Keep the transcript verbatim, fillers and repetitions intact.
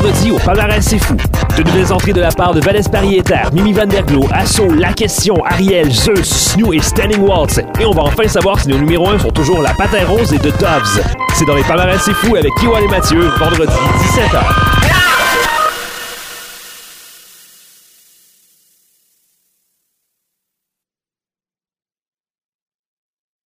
vendredi au Palmarès C'est Fou. De nouvelles entrées de la part de Vanessa Paris-Éter, Mimi Van Der Glo, Asso, La Question, Ariel, Zeus, Snow et Standing Waltz. Et on va enfin savoir si nos numéros un sont toujours La Patin Rose et The Doves. C'est dans les Palmarès C'est Fou avec Kiwan et Mathieu, vendredi dix-sept heures.